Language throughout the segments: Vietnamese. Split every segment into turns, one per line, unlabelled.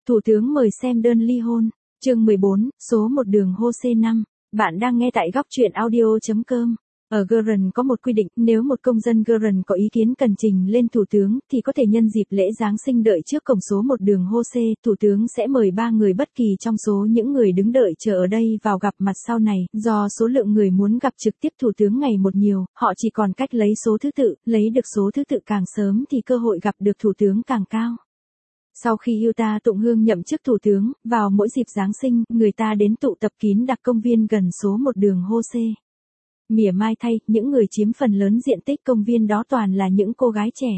Thủ tướng mời xem đơn ly hôn. Chương 14, số 1 đường HOSE 5. Bạn đang nghe tại góc truyện audio.com. Ở Iran có một quy định, nếu một công dân Iran có ý kiến cần trình lên thủ tướng thì có thể nhân dịp lễ Giáng sinh đợi trước cổng số 1 đường HOSE, thủ tướng sẽ mời 3 người bất kỳ trong số những người đứng đợi chờ ở đây vào gặp mặt sau này. Do số lượng người muốn gặp trực tiếp thủ tướng ngày một nhiều, họ chỉ còn cách lấy số thứ tự, lấy được số thứ tự càng sớm thì cơ hội gặp được thủ tướng càng cao. Sau khi Yuta Tụng Hương nhậm chức thủ tướng, vào mỗi dịp Giáng sinh, người ta đến tụ tập kín đặc công viên gần số 1 đường HOSE. Mỉa mai thay, những người chiếm phần lớn diện tích công viên đó toàn là những cô gái trẻ.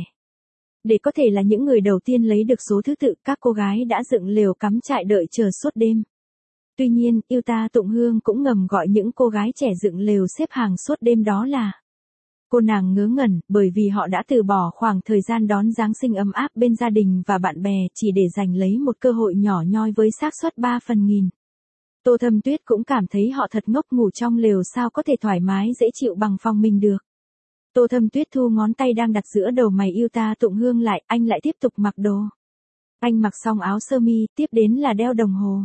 Để có thể là những người đầu tiên lấy được số thứ tự, các cô gái đã dựng lều cắm trại đợi chờ suốt đêm. Tuy nhiên, Yuta Tụng Hương cũng ngầm gọi những cô gái trẻ dựng lều xếp hàng suốt đêm đó là cô nàng ngớ ngẩn, bởi vì họ đã từ bỏ khoảng thời gian đón Giáng sinh ấm áp bên gia đình và bạn bè chỉ để giành lấy một cơ hội nhỏ nhoi với xác suất 3/1000. Tô Thâm Tuyết cũng cảm thấy họ thật ngốc, ngủ trong lều sao có thể thoải mái dễ chịu bằng phòng mình được. Tô Thâm Tuyết thu ngón tay đang đặt giữa đầu mày Yuta Tụng Hương lại, anh lại tiếp tục mặc đồ. Anh mặc xong áo sơ mi, tiếp đến là đeo đồng hồ.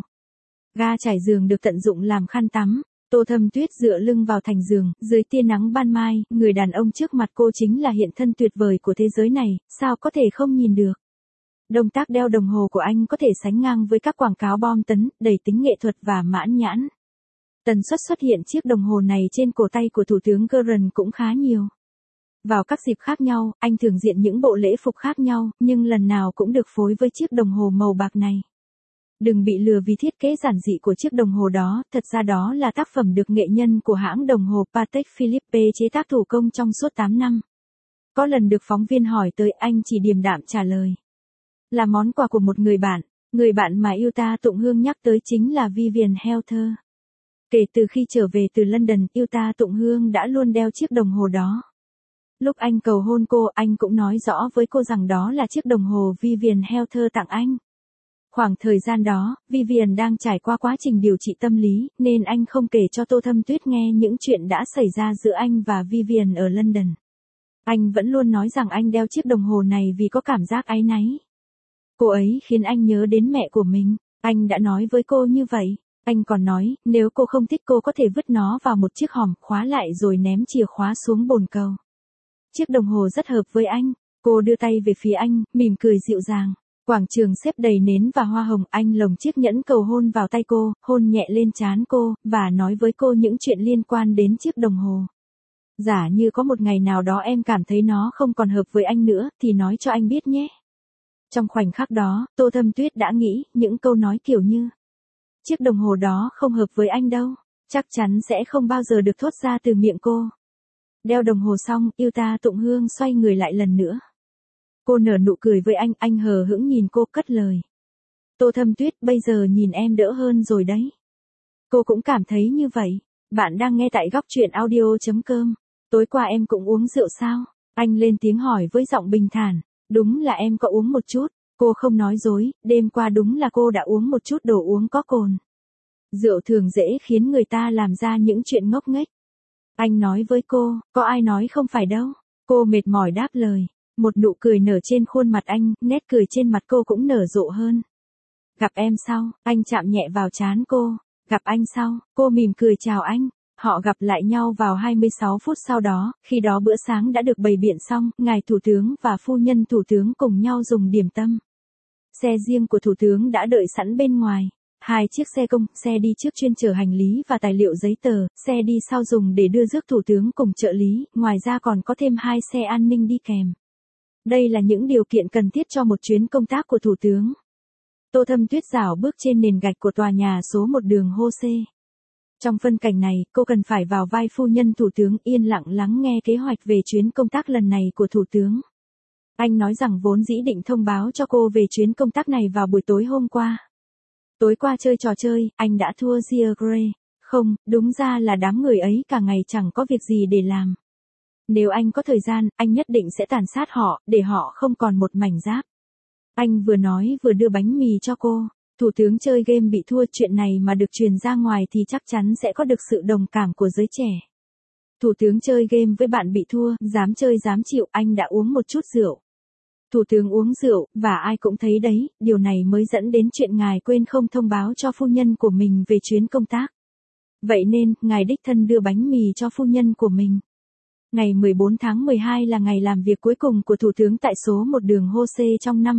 Ga trải giường được tận dụng làm khăn tắm. Tô Thâm Tuyết dựa lưng vào thành giường, dưới tia nắng ban mai, người đàn ông trước mặt cô chính là hiện thân tuyệt vời của thế giới này, sao có thể không nhìn được. Động tác đeo đồng hồ của anh có thể sánh ngang với các quảng cáo bom tấn, đầy tính nghệ thuật và mãn nhãn. Tần suất xuất hiện chiếc đồng hồ này trên cổ tay của Thủ tướng Iran cũng khá nhiều. Vào các dịp khác nhau, anh thường diện những bộ lễ phục khác nhau, nhưng lần nào cũng được phối với chiếc đồng hồ màu bạc này. Đừng bị lừa vì thiết kế giản dị của chiếc đồng hồ đó, thật ra đó là tác phẩm được nghệ nhân của hãng đồng hồ Patek Philippe chế tác thủ công trong suốt 8 năm. Có lần được phóng viên hỏi tới, anh chỉ điềm đạm trả lời. Là món quà của một người bạn mà Yuta Tụng Hương nhắc tới chính là Vivian Helter. Kể từ khi trở về từ London, Yuta Tụng Hương đã luôn đeo chiếc đồng hồ đó. Lúc anh cầu hôn cô, anh cũng nói rõ với cô rằng đó là chiếc đồng hồ Vivian Helter tặng anh. Khoảng thời gian đó, Vivian đang trải qua quá trình điều trị tâm lý, nên anh không kể cho Tô Thâm Tuyết nghe những chuyện đã xảy ra giữa anh và Vivian ở London. Anh vẫn luôn nói rằng anh đeo chiếc đồng hồ này vì có cảm giác áy náy. Cô ấy khiến anh nhớ đến mẹ của mình, anh đã nói với cô như vậy. Anh còn nói, nếu cô không thích cô có thể vứt nó vào một chiếc hòm, khóa lại rồi ném chìa khóa xuống bồn cầu. Chiếc đồng hồ rất hợp với anh. Cô đưa tay về phía anh, mỉm cười dịu dàng. Quảng trường xếp đầy nến và hoa hồng, anh lồng chiếc nhẫn cầu hôn vào tay cô, hôn nhẹ lên trán cô, và nói với cô những chuyện liên quan đến chiếc đồng hồ. Giả như có một ngày nào đó em cảm thấy nó không còn hợp với anh nữa, thì nói cho anh biết nhé. Trong khoảnh khắc đó, Tô Thâm Tuyết đã nghĩ, những câu nói kiểu như chiếc đồng hồ đó không hợp với anh đâu, chắc chắn sẽ không bao giờ được thốt ra từ miệng cô. Đeo đồng hồ xong, Yuta Tụng Hương xoay người lại lần nữa. Cô nở nụ cười với anh hờ hững nhìn cô cất lời. Tô Thâm Tuyết, bây giờ nhìn em đỡ hơn rồi đấy. Cô cũng cảm thấy như vậy. Bạn đang nghe tại góc truyện audio.com. Tối qua em cũng uống rượu sao? Anh lên tiếng hỏi với giọng bình thản. Đúng là em có uống một chút. Cô không nói dối, đêm qua đúng là cô đã uống một chút đồ uống có cồn. Rượu thường dễ khiến người ta làm ra những chuyện ngốc nghếch. Anh nói với cô, có ai nói không phải đâu. Cô mệt mỏi đáp lời. Một nụ cười nở trên khuôn mặt anh, nét cười trên mặt cô cũng nở rộ hơn. Gặp em sau, anh chạm nhẹ vào trán cô. Gặp anh sau, cô mỉm cười chào anh. Họ gặp lại nhau vào 26 phút sau đó, khi đó bữa sáng đã được bày biện xong, ngài thủ tướng và phu nhân thủ tướng cùng nhau dùng điểm tâm. Xe riêng của thủ tướng đã đợi sẵn bên ngoài. 2 chiếc xe công, xe đi trước chuyên chở hành lý và tài liệu giấy tờ, xe đi sau dùng để đưa rước thủ tướng cùng trợ lý, ngoài ra còn có thêm 2 xe an ninh đi kèm. Đây là những điều kiện cần thiết cho một chuyến công tác của thủ tướng. Tô Thâm Tuyết rảo bước trên nền gạch của tòa nhà số 1 đường HOSE. Trong phân cảnh này, cô cần phải vào vai phu nhân thủ tướng, yên lặng lắng nghe kế hoạch về chuyến công tác lần này của thủ tướng. Anh nói rằng vốn dĩ định thông báo cho cô về chuyến công tác này vào buổi tối hôm qua. Tối qua chơi trò chơi, anh đã thua Gia Grey. Không, đúng ra là đám người ấy cả ngày chẳng có việc gì để làm. Nếu anh có thời gian, anh nhất định sẽ tàn sát họ, để họ không còn một mảnh giáp. Anh vừa nói vừa đưa bánh mì cho cô. Thủ tướng chơi game bị thua, chuyện này mà được truyền ra ngoài thì chắc chắn sẽ có được sự đồng cảm của giới trẻ. Thủ tướng chơi game với bạn bị thua, dám chơi dám chịu, anh đã uống một chút rượu. Thủ tướng uống rượu, và ai cũng thấy đấy, điều này mới dẫn đến chuyện ngài quên không thông báo cho phu nhân của mình về chuyến công tác. Vậy nên, ngài đích thân đưa bánh mì cho phu nhân của mình. Ngày 14 tháng 12 là ngày làm việc cuối cùng của Thủ tướng tại số 1 đường Jose trong năm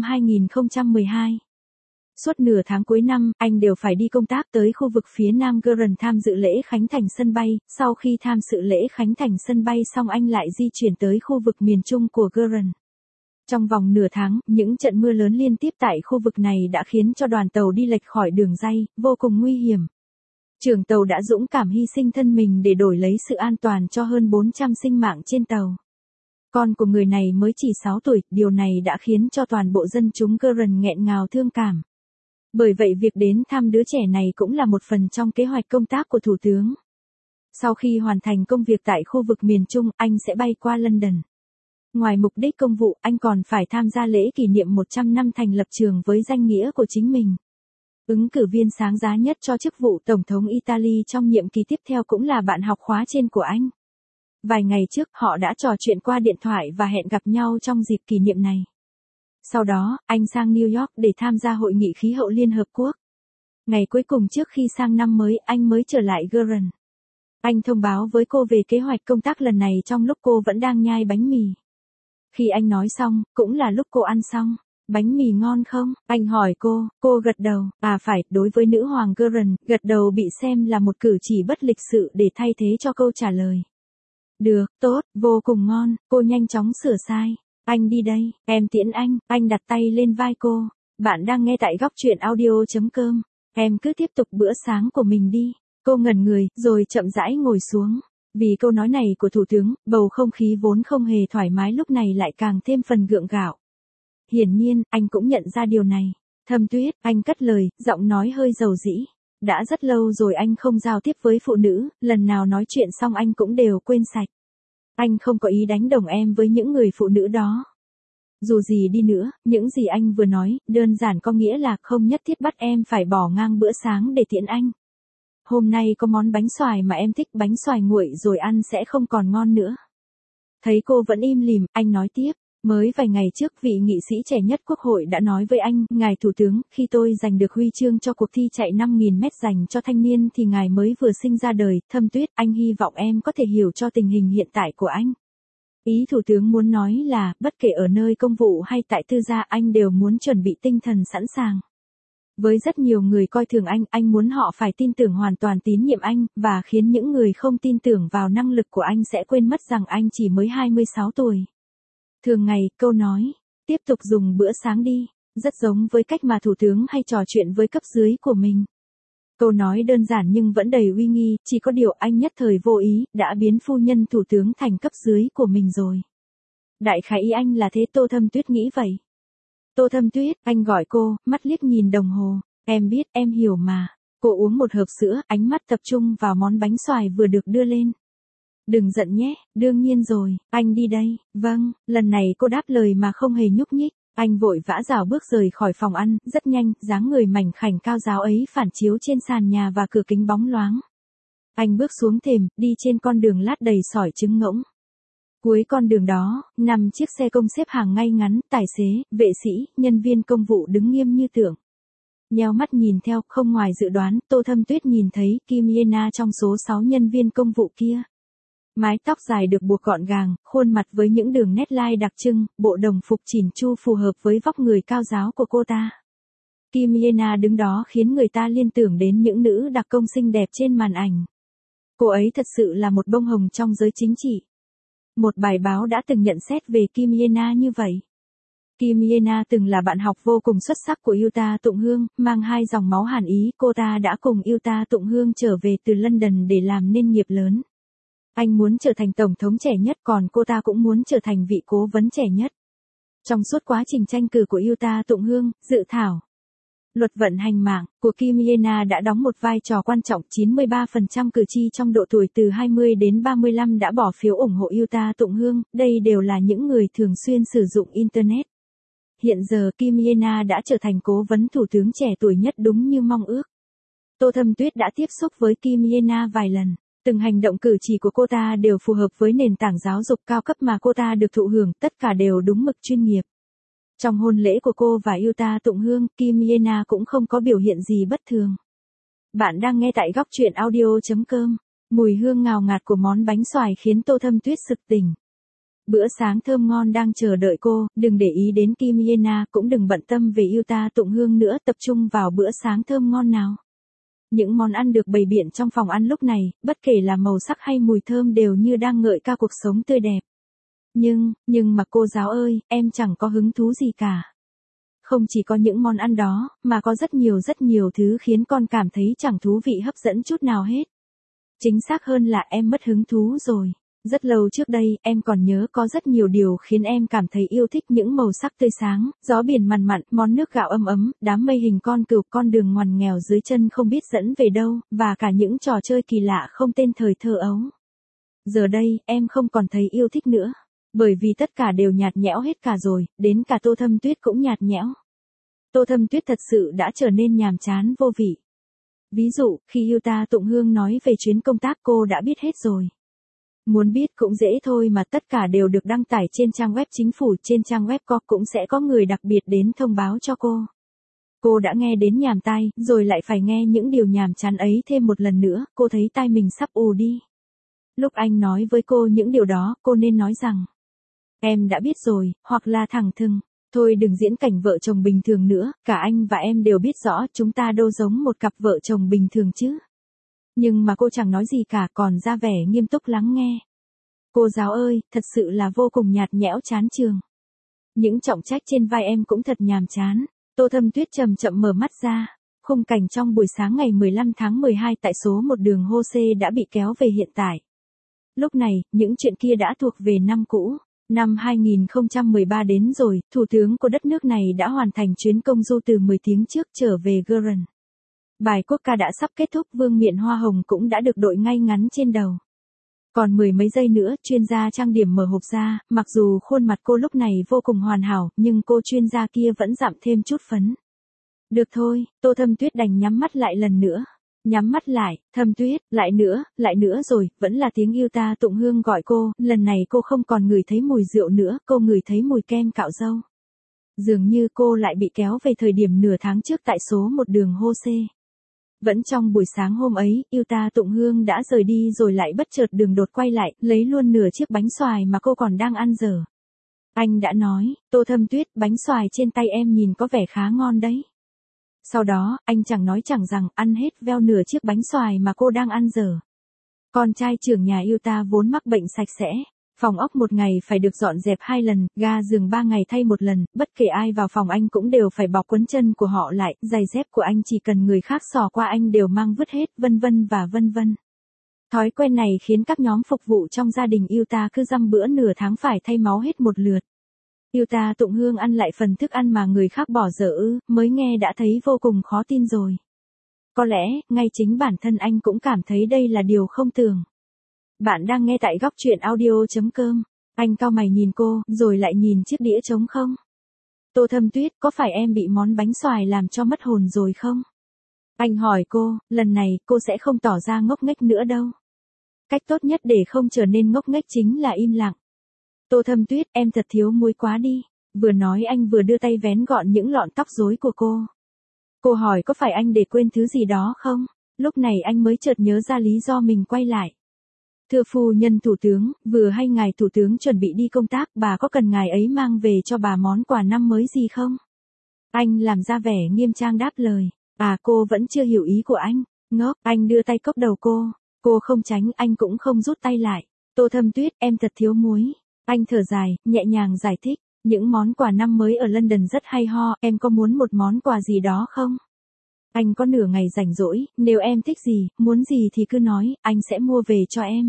2012. Suốt nửa tháng cuối năm, anh đều phải đi công tác tới khu vực phía nam Guerin tham dự lễ khánh thành sân bay, sau khi tham dự lễ khánh thành sân bay xong anh lại di chuyển tới khu vực miền trung của Guerin. Trong vòng nửa tháng, những trận mưa lớn liên tiếp tại khu vực này đã khiến cho đoàn tàu đi lệch khỏi đường ray, vô cùng nguy hiểm. Trưởng tàu đã dũng cảm hy sinh thân mình để đổi lấy sự an toàn cho hơn 400 sinh mạng trên tàu. Con của người này mới chỉ 6 tuổi, điều này đã khiến cho toàn bộ dân chúng Guerin nghẹn ngào thương cảm. Bởi vậy việc đến thăm đứa trẻ này cũng là một phần trong kế hoạch công tác của Thủ tướng. Sau khi hoàn thành công việc tại khu vực miền Trung, anh sẽ bay qua London. Ngoài mục đích công vụ, anh còn phải tham gia lễ kỷ niệm 100 năm thành lập trường với danh nghĩa của chính mình. Ứng cử viên sáng giá nhất cho chức vụ Tổng thống Italy trong nhiệm kỳ tiếp theo cũng là bạn học khóa trên của anh. Vài ngày trước, họ đã trò chuyện qua điện thoại và hẹn gặp nhau trong dịp kỷ niệm này. Sau đó, anh sang New York để tham gia hội nghị khí hậu Liên Hợp Quốc. Ngày cuối cùng trước khi sang năm mới, anh mới trở lại Guerin. Anh thông báo với cô về kế hoạch công tác lần này trong lúc cô vẫn đang nhai bánh mì. Khi anh nói xong, cũng là lúc cô ăn xong. Bánh mì ngon không? Anh hỏi cô gật đầu. À phải, đối với nữ hoàng Guerin, gật đầu bị xem là một cử chỉ bất lịch sự để thay thế cho câu trả lời. Được, tốt, vô cùng ngon, cô nhanh chóng sửa sai. Anh đi đây, em tiễn anh đặt tay lên vai cô. Bạn đang nghe tại góc truyện audio.com. Em cứ tiếp tục bữa sáng của mình đi. Cô ngẩn người, rồi chậm rãi ngồi xuống. Vì câu nói này của Thủ tướng, bầu không khí vốn không hề thoải mái lúc này lại càng thêm phần gượng gạo. Hiển nhiên, anh cũng nhận ra điều này. Thâm Tuyết, anh cất lời, giọng nói hơi dầu dĩ. Đã rất lâu rồi anh không giao tiếp với phụ nữ, lần nào nói chuyện xong anh cũng đều quên sạch. Anh không có ý đánh đồng em với những người phụ nữ đó. Dù gì đi nữa, những gì anh vừa nói, đơn giản có nghĩa là không nhất thiết bắt em phải bỏ ngang bữa sáng để tiễn anh. Hôm nay có món bánh xoài mà em thích, bánh xoài nguội rồi ăn sẽ không còn ngon nữa. Thấy cô vẫn im lìm, anh nói tiếp. Mới vài ngày trước vị nghị sĩ trẻ nhất Quốc hội đã nói với anh, ngài Thủ tướng, khi tôi giành được huy chương cho cuộc thi chạy 5.000 mét dành cho thanh niên thì ngài mới vừa sinh ra đời. Thâm Tuyết, anh hy vọng em có thể hiểu cho tình hình hiện tại của anh. Ý Thủ tướng muốn nói là, bất kể ở nơi công vụ hay tại tư gia anh đều muốn chuẩn bị tinh thần sẵn sàng. Với rất nhiều người coi thường anh muốn họ phải tin tưởng hoàn toàn tín nhiệm anh, và khiến những người không tin tưởng vào năng lực của anh sẽ quên mất rằng anh chỉ mới 26 tuổi. Thường ngày, câu nói, tiếp tục dùng bữa sáng đi, rất giống với cách mà Thủ tướng hay trò chuyện với cấp dưới của mình. Câu nói đơn giản nhưng vẫn đầy uy nghi, chỉ có điều anh nhất thời vô ý, đã biến phu nhân Thủ tướng thành cấp dưới của mình rồi. Đại khái ý anh là thế. Tô Thâm Tuyết nghĩ vậy. Tô Thâm Tuyết, anh gọi cô, mắt liếc nhìn đồng hồ. Em biết, em hiểu mà. Cô uống một hộp sữa, ánh mắt tập trung vào món bánh xoài vừa được đưa lên. Đừng giận nhé, đương nhiên rồi, anh đi đây. Vâng, lần này cô đáp lời mà không hề nhúc nhích. Anh vội vã rảo bước rời khỏi phòng ăn, rất nhanh, dáng người mảnh khảnh cao ráo ấy phản chiếu trên sàn nhà và cửa kính bóng loáng. Anh bước xuống thềm, đi trên con đường lát đầy sỏi trứng ngỗng. Cuối con đường đó, 5 chiếc xe công xếp hàng ngay ngắn, tài xế, vệ sĩ, nhân viên công vụ đứng nghiêm như tượng. Nheo mắt nhìn theo, không ngoài dự đoán, Tô Thâm Tuyết nhìn thấy Kim Yena trong số 6 nhân viên công vụ kia. Mái tóc dài được buộc gọn gàng, khuôn mặt với những đường nét lai đặc trưng, bộ đồng phục chỉn chu phù hợp với vóc người cao ráo của cô ta. Kim Yena đứng đó khiến người ta liên tưởng đến những nữ đặc công xinh đẹp trên màn ảnh. Cô ấy thật sự là một bông hồng trong giới chính trị. Một bài báo đã từng nhận xét về Kim Yena như vậy. Kim Yena từng là bạn học vô cùng xuất sắc của Yuta Tụng Hương, mang 2 dòng máu Hàn Ý. Cô ta đã cùng Yuta Tụng Hương trở về từ London để làm nên nghiệp lớn. Anh muốn trở thành tổng thống trẻ nhất, còn cô ta cũng muốn trở thành vị cố vấn trẻ nhất. Trong suốt quá trình tranh cử của Yuta Tụng Hương, dự thảo luật vận hành mạng của Kim Yena đã đóng một vai trò quan trọng. 93% cử tri trong độ tuổi từ 20 đến 35 đã bỏ phiếu ủng hộ Yuta Tụng Hương, đây đều là những người thường xuyên sử dụng Internet. Hiện giờ Kim Yena đã trở thành cố vấn thủ tướng trẻ tuổi nhất đúng như mong ước. Tô Thâm Tuyết đã tiếp xúc với Kim Yena vài lần. Từng hành động cử chỉ của cô ta đều phù hợp với nền tảng giáo dục cao cấp mà cô ta được thụ hưởng, tất cả đều đúng mực chuyên nghiệp. Trong hôn lễ của cô và Yuta Tụng Hương, Kim Yena cũng không có biểu hiện gì bất thường. Bạn đang nghe tại góc truyện audio.com. Mùi hương ngào ngạt của món bánh xoài khiến Tô Thâm Tuyết sực tỉnh. Bữa sáng thơm ngon đang chờ đợi cô, đừng để ý đến Kim Yena, cũng đừng bận tâm về Yuta Tụng Hương nữa, tập trung vào bữa sáng thơm ngon nào. Những món ăn được bày biện trong phòng ăn lúc này, bất kể là màu sắc hay mùi thơm đều như đang ngợi ca cuộc sống tươi đẹp. Nhưng mà cô giáo ơi, em chẳng có hứng thú gì cả. Không chỉ có những món ăn đó, mà có rất nhiều thứ khiến con cảm thấy chẳng thú vị hấp dẫn chút nào hết. Chính xác hơn là em mất hứng thú rồi. Rất lâu trước đây, em còn nhớ có rất nhiều điều khiến em cảm thấy yêu thích, những màu sắc tươi sáng, gió biển mặn mặn, món nước gạo ấm ấm, đám mây hình con cừu, con đường ngoằn nghèo dưới chân không biết dẫn về đâu, và cả những trò chơi kỳ lạ không tên thời thơ ấu. Giờ đây, em không còn thấy yêu thích nữa. Bởi vì tất cả đều nhạt nhẽo hết cả rồi, đến cả Tô Thâm Tuyết cũng nhạt nhẽo. Tô Thâm Tuyết thật sự đã trở nên nhàm chán vô vị. Ví dụ, khi Yuta Tụng Hương nói về chuyến công tác cô đã biết hết rồi. Muốn biết cũng dễ thôi mà, tất cả đều được đăng tải trên trang web chính phủ, trên trang web cũng sẽ có người đặc biệt đến thông báo cho cô. Cô đã nghe đến nhàm tai, rồi lại phải nghe những điều nhàm chán ấy thêm một lần nữa, cô thấy tai mình sắp ù đi. Lúc anh nói với cô những điều đó, cô nên nói rằng: em đã biết rồi, hoặc là thẳng thừng, thôi đừng diễn cảnh vợ chồng bình thường nữa, cả anh và em đều biết rõ chúng ta đâu giống một cặp vợ chồng bình thường chứ. Nhưng mà cô chẳng nói gì cả, còn ra vẻ nghiêm túc lắng nghe. Cô giáo ơi, thật sự là vô cùng nhạt nhẽo chán trường. Những trọng trách trên vai em cũng thật nhàm chán. Tô Thâm Tuyết chậm chậm mở mắt ra. Khung cảnh trong buổi sáng ngày 15 tháng 12 tại số 1 đường Hose đã bị kéo về hiện tại. Lúc này, những chuyện kia đã thuộc về năm cũ. Năm 2013 đến rồi, thủ tướng của đất nước này đã hoàn thành chuyến công du từ 10 tiếng trước trở về Gurun. Bài quốc ca đã sắp kết thúc, vương miện hoa hồng cũng đã được đội ngay ngắn trên đầu. Còn mười mấy giây nữa, chuyên gia trang điểm mở hộp ra, mặc dù khuôn mặt cô lúc này vô cùng hoàn hảo, nhưng cô chuyên gia kia vẫn dặm thêm chút phấn. Được thôi, Tô Thâm Tuyết đành nhắm mắt lại lần nữa. Nhắm mắt lại, Thâm Tuyết, lại nữa rồi, vẫn là tiếng Yuta Tụng Hương gọi cô, lần này cô không còn ngửi thấy mùi rượu nữa, cô ngửi thấy mùi kem cạo râu. Dường như cô lại bị kéo về thời điểm nửa tháng trước tại số 1 đường Hose. Vẫn trong buổi sáng hôm ấy, Yuta Tụng Hương đã rời đi rồi lại bất chợt đường đột quay lại, lấy luôn nửa chiếc bánh xoài mà cô còn đang ăn dở. Anh đã nói, Tô Thâm Tuyết, bánh xoài trên tay em nhìn có vẻ khá ngon đấy. Sau đó, anh chẳng nói chẳng rằng, ăn hết veo nửa chiếc bánh xoài mà cô đang ăn dở. Con trai trưởng nhà Yuta vốn mắc bệnh sạch sẽ. Phòng ốc một ngày phải được dọn dẹp 2 lần, ga giường 3 ngày thay 1 lần, bất kể ai vào phòng anh cũng đều phải bọc quấn chân của họ lại, giày dép của anh chỉ cần người khác xỏ qua anh đều mang vứt hết, vân vân. Thói quen này khiến các nhóm phục vụ trong gia đình Yuta cứ dăm bữa nửa tháng phải thay máu hết một lượt. Yuta Tụng Hương ăn lại phần thức ăn mà người khác bỏ dở mới nghe đã thấy vô cùng khó tin rồi. Có lẽ, ngay chính bản thân anh cũng cảm thấy đây là điều không tưởng. Bạn đang nghe tại góc truyện audio.com. Anh cau mày nhìn cô, rồi lại nhìn chiếc đĩa trống không. Tô Thâm Tuyết, có phải em bị món bánh xoài làm cho mất hồn rồi không? Anh hỏi cô, lần này cô sẽ không tỏ ra ngốc nghếch nữa đâu. Cách tốt nhất để không trở nên ngốc nghếch chính là im lặng. Tô Thâm Tuyết, em thật thiếu muối quá đi. Vừa nói anh vừa đưa tay vén gọn những lọn tóc rối của cô. Cô hỏi có phải anh để quên thứ gì đó không? Lúc này anh mới chợt nhớ ra lý do mình quay lại. Thưa phu nhân thủ tướng, vừa hay ngài thủ tướng chuẩn bị đi công tác, bà có cần ngài ấy mang về cho bà món quà năm mới gì không? Anh làm ra vẻ nghiêm trang đáp lời. À, cô vẫn chưa hiểu ý của anh. Ngốc, anh đưa tay cốc đầu cô. Cô không tránh, anh cũng không rút tay lại. Tô Thâm Tuyết, em thật thiếu muối. Anh thở dài, nhẹ nhàng giải thích. Những món quà năm mới ở London rất hay ho, em có muốn một món quà gì đó không? Anh có nửa ngày rảnh rỗi, nếu em thích gì, muốn gì thì cứ nói, anh sẽ mua về cho em.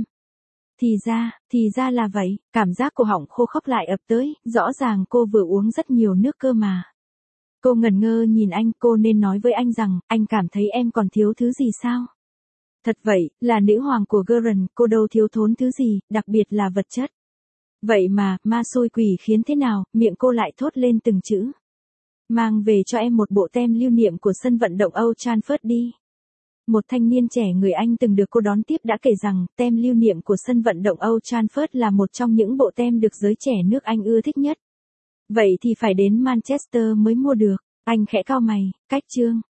Thì ra là vậy, cảm giác cổ họng khô khốc lại ập tới, rõ ràng cô vừa uống rất nhiều nước cơ mà. Cô ngẩn ngơ nhìn anh, cô nên nói với anh rằng, anh cảm thấy em còn thiếu thứ gì sao? Thật vậy, là nữ hoàng của Gurun, cô đâu thiếu thốn thứ gì, đặc biệt là vật chất. Vậy mà, ma xui quỷ khiến thế nào, miệng cô lại thốt lên từng chữ. Mang về cho em một bộ tem lưu niệm của sân vận động Old Trafford đi. Một thanh niên trẻ người Anh từng được cô đón tiếp đã kể rằng, tem lưu niệm của sân vận động Old Trafford là một trong những bộ tem được giới trẻ nước Anh ưa thích nhất. Vậy thì phải đến Manchester mới mua được. Anh khẽ cau mày, cách Trương.